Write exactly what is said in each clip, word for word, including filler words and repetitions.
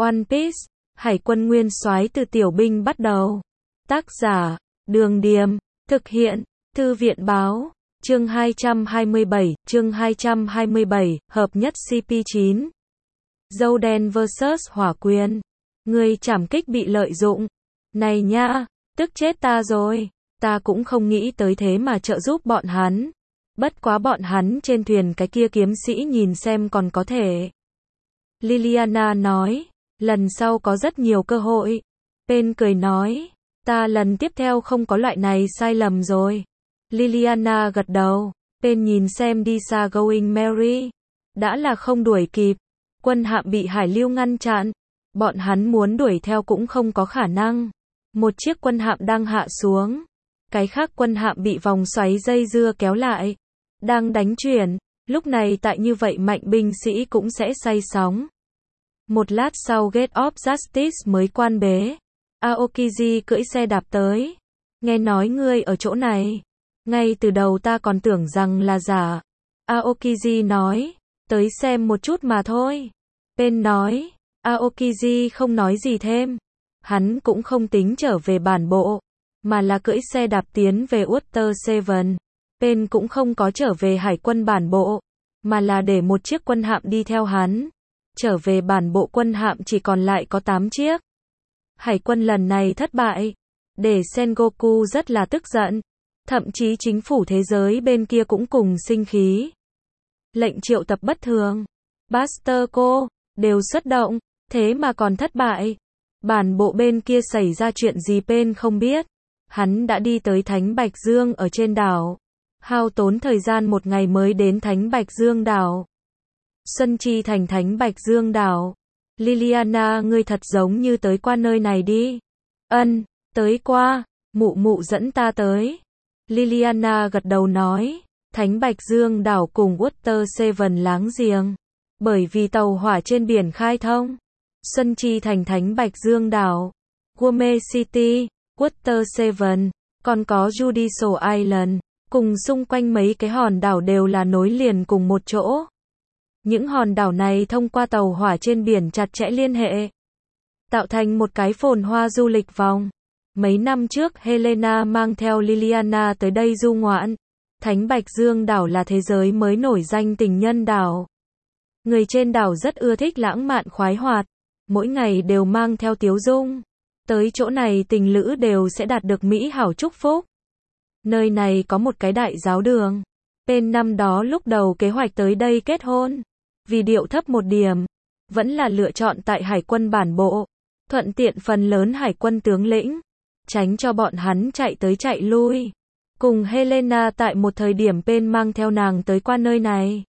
One Piece, Hải quân nguyên soái từ tiểu binh bắt đầu. Tác giả, Đường Điềm, thực hiện, Thư viện Báo, chương hai trăm hai mươi bảy, chương hai trăm hai mươi bảy, hợp nhất xê pê chín. Dâu đen versus hỏa quyền. Người trảm kích bị lợi dụng. Này nha, tức chết ta rồi, ta cũng không nghĩ tới thế mà trợ giúp bọn hắn. Bất quá bọn hắn trên thuyền cái kia kiếm sĩ nhìn xem còn có thể. Liliana nói, lần sau có rất nhiều cơ hội. Pen cười nói, ta lần tiếp theo không có loại này sai lầm rồi. Liliana gật đầu, Pen nhìn xem đi xa Going Merry. Đã là không đuổi kịp, quân hạm bị hải lưu ngăn chặn. Bọn hắn muốn đuổi theo cũng không có khả năng. Một chiếc quân hạm đang hạ xuống. Cái khác quân hạm bị vòng xoáy dây dưa kéo lại. Đang đánh chuyển, lúc này tại như vậy mạnh binh sĩ cũng sẽ say sóng. Một lát sau Gate of Justice mới quan bế. Aokiji cưỡi xe đạp tới. Nghe nói ngươi ở chỗ này. Ngay từ đầu ta còn tưởng rằng là giả. Aokiji nói, tới xem một chút mà thôi. Pen nói, Aokiji không nói gì thêm. Hắn cũng không tính trở về bản bộ, mà là cưỡi xe đạp tiến về Water Seven. Pen cũng không có trở về hải quân bản bộ, mà là để một chiếc quân hạm đi theo hắn. Trở về bản bộ quân hạm chỉ còn lại có tám chiếc. Hải quân lần này thất bại, để Sengoku rất là tức giận. Thậm chí chính phủ thế giới bên kia cũng cùng sinh khí. Lệnh triệu tập bất thường, Buster cô, đều xuất động, thế mà còn thất bại. Bản bộ bên kia xảy ra chuyện gì Pen không biết. Hắn đã đi tới Thánh Bạch Dương ở trên đảo. Hao tốn thời gian một ngày mới đến Thánh Bạch Dương đảo. Xuân Chi thành Thánh Bạch Dương đảo. Liliana ngươi thật giống như tới qua nơi này đi. Ân, tới qua, mụ mụ dẫn ta tới. Liliana gật đầu nói, Thánh Bạch Dương đảo cùng Water Seven láng giềng. Bởi vì tàu hỏa trên biển khai thông. Xuân Chi thành Thánh Bạch Dương đảo, Guame City, Water Seven, còn có Judicial Island, cùng xung quanh mấy cái hòn đảo đều là nối liền cùng một chỗ. Những hòn đảo này thông qua tàu hỏa trên biển chặt chẽ liên hệ, tạo thành một cái phồn hoa du lịch vòng. Mấy năm trước Helena mang theo Liliana tới đây du ngoạn. Thánh Bạch Dương đảo là thế giới mới nổi danh tình nhân đảo. Người trên đảo rất ưa thích lãng mạn khoái hoạt, mỗi ngày đều mang theo tiếu dung. Tới chỗ này tình lữ đều sẽ đạt được mỹ hảo chúc phúc. Nơi này có một cái đại giáo đường. Pen năm đó lúc đầu kế hoạch tới đây kết hôn. Vì điệu thấp một điểm, vẫn là lựa chọn tại hải quân bản bộ. Thuận tiện phần lớn hải quân tướng lĩnh. Tránh cho bọn hắn chạy tới chạy lui. Cùng Helena tại một thời điểm Pen mang theo nàng tới qua nơi này.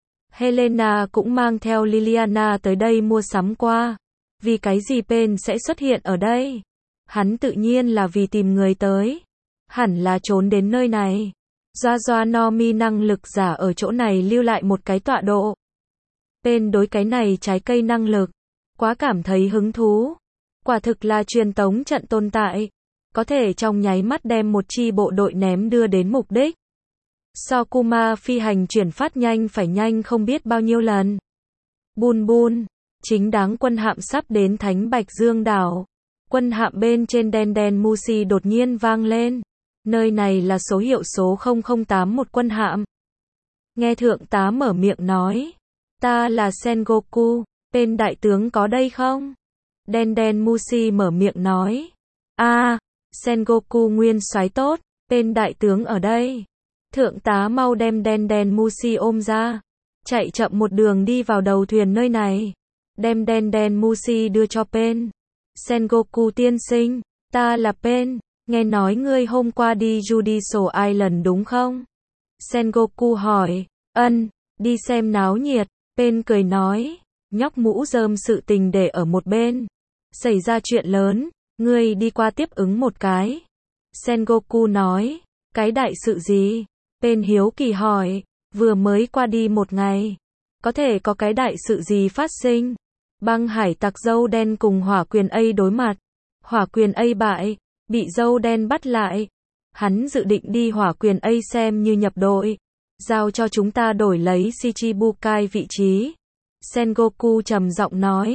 Helena cũng mang theo Liliana tới đây mua sắm qua. Vì cái gì Pen sẽ xuất hiện ở đây? Hắn tự nhiên là vì tìm người tới. Hẳn là trốn đến nơi này. Doa doa no mi năng lực giả ở chỗ này lưu lại một cái tọa độ. Pen đối cái này trái cây năng lực quá cảm thấy hứng thú. Quả thực là truyền tống trận tồn tại. Có thể trong nháy mắt đem một chi bộ đội ném đưa đến mục đích. So Kuma phi hành chuyển phát nhanh phải nhanh không biết bao nhiêu lần. Bun bun, chính đáng quân hạm sắp đến Thánh Bạch Dương đảo. Quân hạm bên trên đen đen Mushi đột nhiên vang lên. Nơi này là số hiệu số không không tám một quân hạm. Nghe thượng tá mở miệng nói. Ta là Sengoku, Pen đại tướng có đây không? Đen đen Mushi mở miệng nói. A, à, Sengoku nguyên soái tốt, Pen đại tướng ở đây. Thượng tá mau đem đen đen Mushi ôm ra. Chạy chậm một đường đi vào đầu thuyền nơi này. Đem đen đen Mushi đưa cho Pen. Sengoku tiên sinh, ta là Pen, nghe nói ngươi hôm qua đi Judicial Island đúng không? Sengoku hỏi, ân, đi xem náo nhiệt. Pen cười nói, nhóc mũ rơm sự tình để ở một bên. Xảy ra chuyện lớn, ngươi đi qua tiếp ứng một cái. Sengoku nói, cái đại sự gì? Pen hiếu kỳ hỏi, vừa mới qua đi một ngày. Có thể có cái đại sự gì phát sinh? Băng hải tặc dâu đen cùng hỏa quyền A đối mặt. Hỏa quyền A bại, bị dâu đen bắt lại. Hắn dự định đi hỏa quyền A xem như nhập đội. Giao cho chúng ta đổi lấy Shichibukai vị trí. Sengoku trầm giọng nói.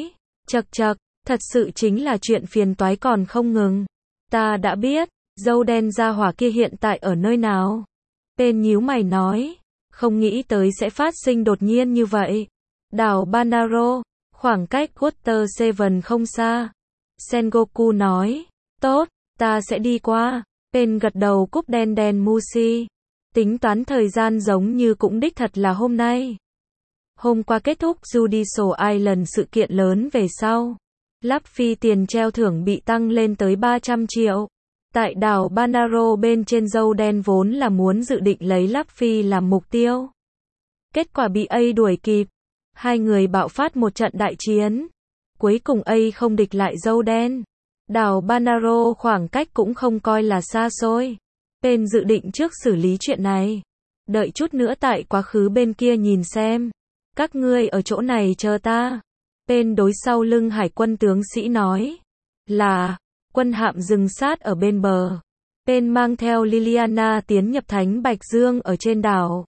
Chậc chậc, thật sự chính là chuyện phiền toái còn không ngừng. Ta đã biết, dâu đen gia hỏa kia hiện tại ở nơi nào. Tên nhíu mày nói, không nghĩ tới sẽ phát sinh đột nhiên như vậy. Đảo Banaro, khoảng cách Water Seven không xa. Sengoku nói, tốt, ta sẽ đi qua. Tên gật đầu cúp đen đen Mushi. Tính toán thời gian giống như cũng đích thật là hôm nay. Hôm qua kết thúc Judicial Island sự kiện lớn về sau. Luffy tiền treo thưởng bị tăng lên tới ba trăm triệu. Tại đảo Banaro bên trên dâu đen vốn là muốn dự định lấy Luffy làm mục tiêu. Kết quả bị A đuổi kịp. Hai người bạo phát một trận đại chiến. Cuối cùng A không địch lại dâu đen. Đảo Banaro khoảng cách cũng không coi là xa xôi. Bên dự định trước xử lý chuyện này. Đợi chút nữa tại quá khứ bên kia nhìn xem. Các ngươi ở chỗ này chờ ta. Bên đối sau lưng hải quân tướng sĩ nói. Là, quân hạm dừng sát ở bên bờ. Bên mang theo Liliana tiến nhập Thánh Bạch Dương ở trên đảo.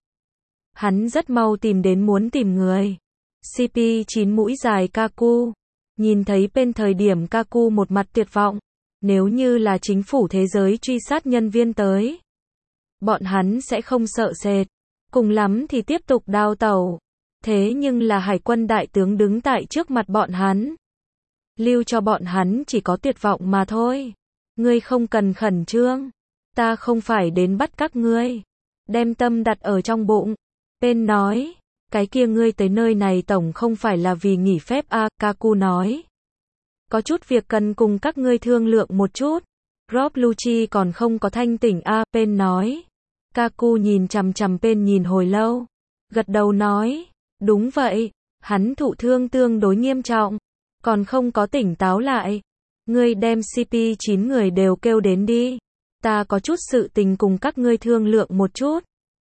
Hắn rất mau tìm đến muốn tìm người. xê pê chín mũi dài Kaku. Nhìn thấy bên thời điểm Kaku một mặt tuyệt vọng. Nếu như là chính phủ thế giới truy sát nhân viên tới. Bọn hắn sẽ không sợ sệt. Cùng lắm thì tiếp tục đào tẩu. Thế nhưng là hải quân đại tướng đứng tại trước mặt bọn hắn. Lưu cho bọn hắn chỉ có tuyệt vọng mà thôi. Ngươi không cần khẩn trương. Ta không phải đến bắt các ngươi. Đem tâm đặt ở trong bụng. Bên nói. Cái kia ngươi tới nơi này tổng không phải là vì nghỉ phép à, Kaku nói. Có chút việc cần cùng các ngươi thương lượng một chút. Rob Lucci còn không có thanh tỉnh à, Pen nói. Kaku nhìn chằm chằm Pen nhìn hồi lâu. Gật đầu nói. Đúng vậy. Hắn thụ thương tương đối nghiêm trọng. Còn không có tỉnh táo lại. Ngươi đem xê pê chín người đều kêu đến đi. Ta có chút sự tình cùng các ngươi thương lượng một chút.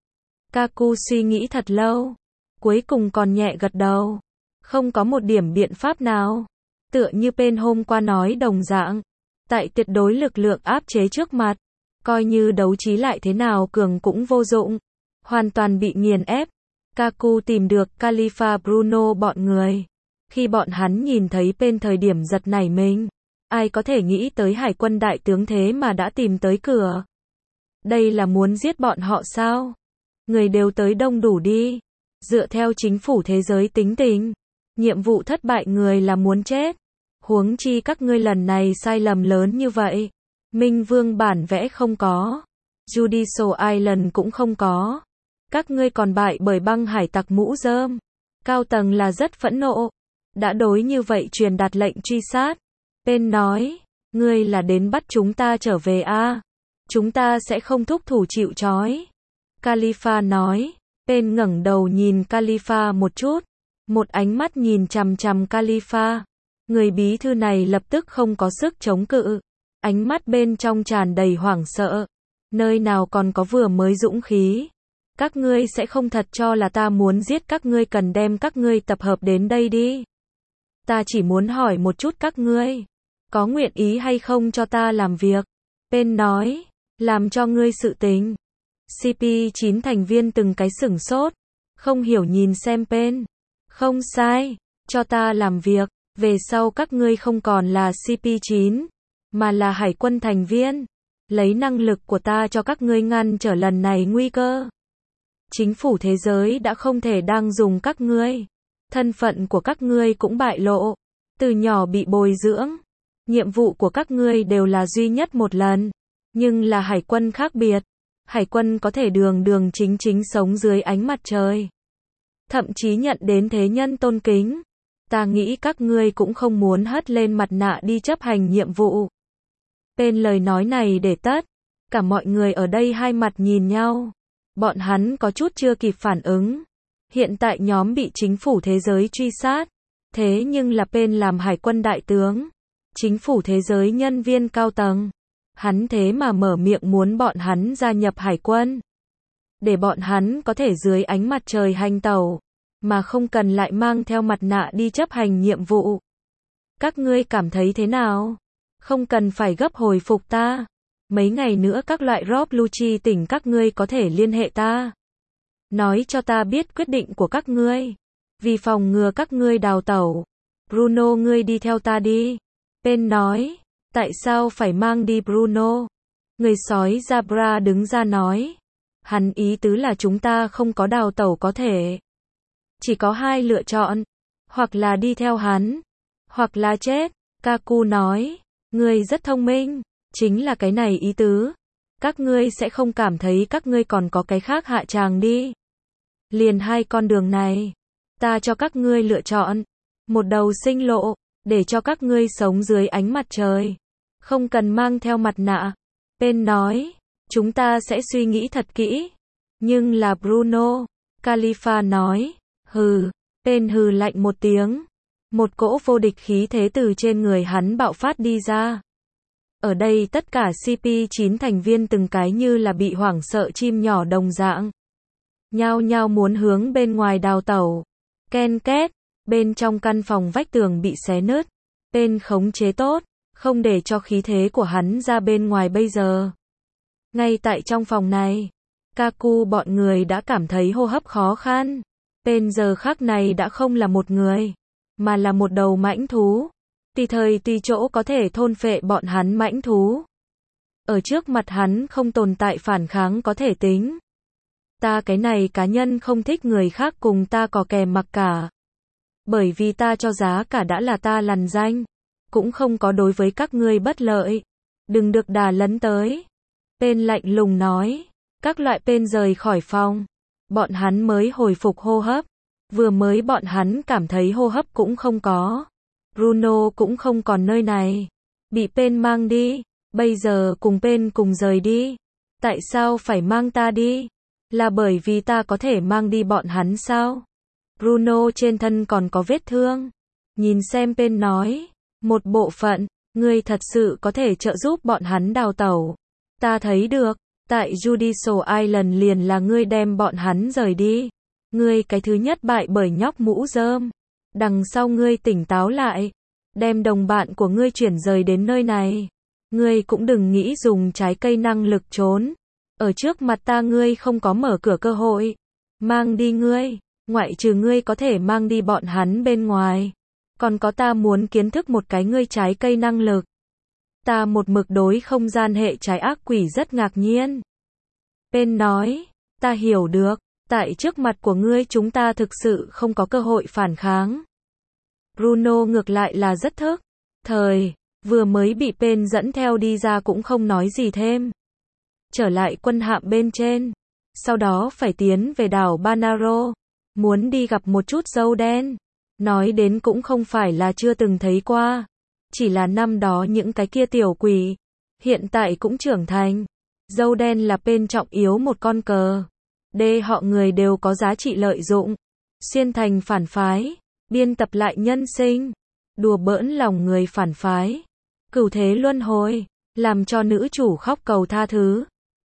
Kaku suy nghĩ thật lâu. Cuối cùng còn nhẹ gật đầu. Không có một điểm biện pháp nào. Tựa như Pen hôm qua nói đồng dạng. Tại tuyệt đối lực lượng áp chế trước mặt. Coi như đấu trí lại thế nào cường cũng vô dụng. Hoàn toàn bị nghiền ép. Kaku tìm được Khalifa Bruno bọn người. Khi bọn hắn nhìn thấy Pen thời điểm giật nảy mình. Ai có thể nghĩ tới hải quân đại tướng thế mà đã tìm tới cửa. Đây là muốn giết bọn họ sao? Người đều tới đông đủ đi. Dựa theo chính phủ thế giới tính tình. Nhiệm vụ thất bại người là muốn chết. Huống chi các ngươi lần này sai lầm lớn như vậy. Minh Vương bản vẽ không có. Judicial Island cũng không có. Các ngươi còn bại bởi băng hải tặc mũ rơm. Cao tầng là rất phẫn nộ. Đã đối như vậy truyền đạt lệnh truy sát. Pen nói. Ngươi là đến bắt chúng ta trở về à? Chúng ta sẽ không thúc thủ chịu trói. Khalifa nói. Pen ngẩng đầu nhìn Khalifa một chút. Một ánh mắt nhìn chằm chằm Khalifa. Người bí thư này lập tức không có sức chống cự. Ánh mắt bên trong tràn đầy hoảng sợ. Nơi nào còn có vừa mới dũng khí. Các ngươi sẽ không thật cho là ta muốn giết các ngươi cần đem các ngươi tập hợp đến đây đi. Ta chỉ muốn hỏi một chút các ngươi. Có nguyện ý hay không cho ta làm việc? Pen nói. Làm cho ngươi sự tình. xê pê chín thành viên từng cái sửng sốt. Không hiểu nhìn xem Pen. Không sai. Cho ta làm việc. Về sau các ngươi không còn là xê pê chín. Mà là hải quân thành viên. Lấy năng lực của ta cho các ngươi ngăn trở lần này nguy cơ. Chính phủ thế giới đã không thể đang dùng các ngươi. Thân phận của các ngươi cũng bại lộ. Từ nhỏ bị bồi dưỡng. Nhiệm vụ của các ngươi đều là duy nhất một lần. Nhưng là hải quân khác biệt. Hải quân có thể đường đường chính chính sống dưới ánh mặt trời. Thậm chí nhận đến thế nhân tôn kính. Ta nghĩ các ngươi cũng không muốn hất lên mặt nạ đi chấp hành nhiệm vụ. Bên lời nói này để tất. Cả mọi người ở đây hai mặt nhìn nhau. Bọn hắn có chút chưa kịp phản ứng. Hiện tại nhóm bị chính phủ thế giới truy sát. Thế nhưng là Pen làm hải quân đại tướng. Chính phủ thế giới nhân viên cao tầng. Hắn thế mà mở miệng muốn bọn hắn gia nhập hải quân. Để bọn hắn có thể dưới ánh mặt trời hành tẩu. Mà không cần lại mang theo mặt nạ đi chấp hành nhiệm vụ. Các ngươi cảm thấy thế nào? Không cần phải gấp hồi phục ta. Mấy ngày nữa các loại Rob Lucci tỉnh các ngươi có thể liên hệ ta. Nói cho ta biết quyết định của các ngươi. Vì phòng ngừa các ngươi đào tẩu. Bruno ngươi đi theo ta đi. Pen nói. Tại sao phải mang đi Bruno? Người sói Zabra đứng ra nói. Hắn ý tứ là chúng ta không có đào tẩu có thể. Chỉ có hai lựa chọn. Hoặc là đi theo hắn. Hoặc là chết. Kaku nói. Ngươi rất thông minh. Chính là cái này ý tứ. Các ngươi sẽ không cảm thấy các ngươi còn có cái khác hạ tràng đi. Liền hai con đường này. Ta cho các ngươi lựa chọn. Một đầu sinh lộ. Để cho các ngươi sống dưới ánh mặt trời. Không cần mang theo mặt nạ. Pen nói. Chúng ta sẽ suy nghĩ thật kỹ. Nhưng là Bruno. Khalifa nói. Hừ. Pen hừ lạnh một tiếng. Một cỗ vô địch khí thế từ trên người hắn bạo phát đi ra. Ở đây tất cả C P chín thành viên từng cái như là bị hoảng sợ chim nhỏ đồng dạng. Nhao nhao muốn hướng bên ngoài đào tẩu. Ken két. Bên trong căn phòng vách tường bị xé nứt. Pen khống chế tốt. Không để cho khí thế của hắn ra bên ngoài bây giờ. Ngay tại trong phòng này. Kaku bọn người đã cảm thấy hô hấp khó khăn. Pen giờ khắc này đã không là một người. Mà là một đầu mãnh thú. Tùy thời tùy chỗ có thể thôn phệ bọn hắn mãnh thú. Ở trước mặt hắn không tồn tại phản kháng có thể tính. Ta cái này cá nhân không thích người khác cùng ta có kè mặc cả. Bởi vì ta cho giá cả đã là ta lằn danh. Cũng không có đối với các ngươi bất lợi. Đừng được đà lấn tới. Pen lạnh lùng nói. Các loại Pen rời khỏi phòng. Bọn hắn mới hồi phục hô hấp. Vừa mới bọn hắn cảm thấy hô hấp cũng không có. Bruno cũng không còn nơi này. Bị Pen mang đi. Bây giờ cùng Pen cùng rời đi. Tại sao phải mang ta đi? Là bởi vì ta có thể mang đi bọn hắn sao? Bruno trên thân còn có vết thương. Nhìn xem Pen nói. Một bộ phận. Ngươi thật sự có thể trợ giúp bọn hắn đào tẩu. Ta thấy được. Tại Judicial Island liền là ngươi đem bọn hắn rời đi. Ngươi cái thứ nhất bại bởi nhóc mũ rơm. Đằng sau ngươi tỉnh táo lại. Đem đồng bạn của ngươi chuyển rời đến nơi này. Ngươi cũng đừng nghĩ dùng trái cây năng lực trốn. Ở trước mặt ta ngươi không có mở cửa cơ hội. Mang đi ngươi. Ngoại trừ ngươi có thể mang đi bọn hắn bên ngoài. Còn có ta muốn kiến thức một cái ngươi trái cây năng lực. Ta một mực đối không gian hệ trái ác quỷ rất ngạc nhiên. Pen nói. Ta hiểu được. Tại trước mặt của ngươi chúng ta thực sự không có cơ hội phản kháng. Bruno ngược lại là rất thức. Thời. Vừa mới bị Pen dẫn theo đi ra cũng không nói gì thêm. Trở lại quân hạm bên trên. Sau đó phải tiến về đảo Banaro. Muốn đi gặp một chút dâu đen. Nói đến cũng không phải là chưa từng thấy qua. Chỉ là năm đó những cái kia tiểu quỷ. Hiện tại cũng trưởng thành. Dâu đen là Pen trọng yếu một con cờ. Đê họ người đều có giá trị lợi dụng. Xuyên thành phản phái. Biên tập lại nhân sinh. Đùa bỡn lòng người phản phái. Cửu thế luân hồi. Làm cho nữ chủ khóc cầu tha thứ.